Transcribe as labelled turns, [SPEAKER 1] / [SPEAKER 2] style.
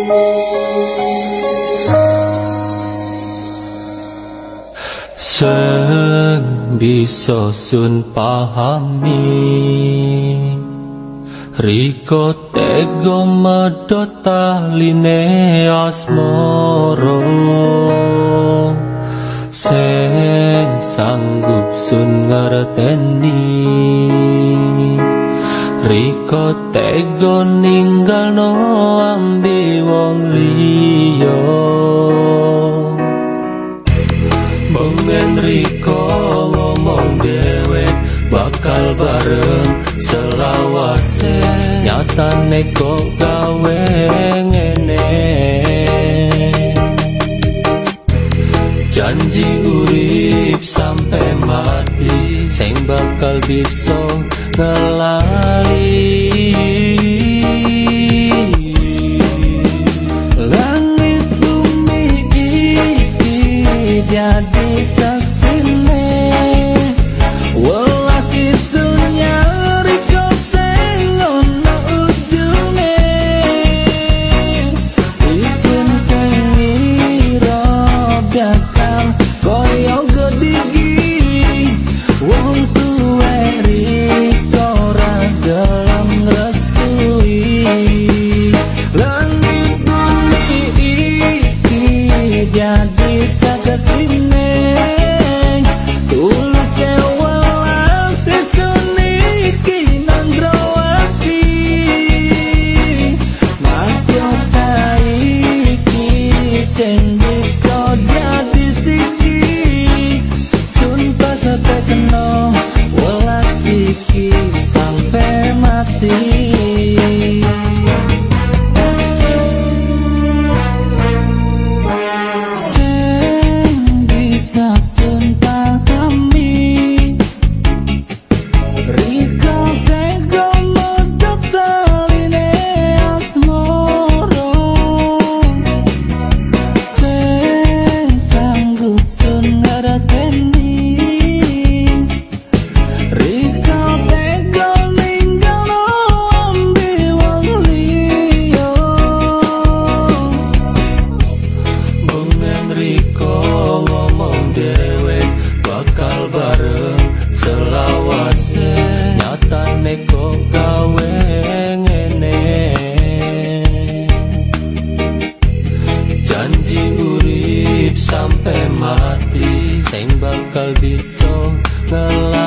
[SPEAKER 1] Sing bisa sun pahami Riko tega medhot taline asmara Sing sanggup sun ngerteni Riko tega ninggalno ambi wong liya Mungkin Riko ngomong dhewe bakal bareng selawase nyatane kok gawe ngene janji urip sampai mati sing bakal bisa ngelali langit bumi iki jadi saksine welas isunya Riko sing ono ujunge isun sing ira bakal koyo gedigi wong tuwe Riko ra gelem ngrestui langit bumi iki jadi saksine sing bisa jadi siji sumpah sampai kena welas iki sampai mati sing bisa sumpah kami Riko tega medhot taline asmara Riko tega ninggalno ambi wong liya Mungkin Riko ngomong dhewe bakal bareng selawase nyatane kok gawe ngene janji urip sampai mati sing bakal bisa ngelak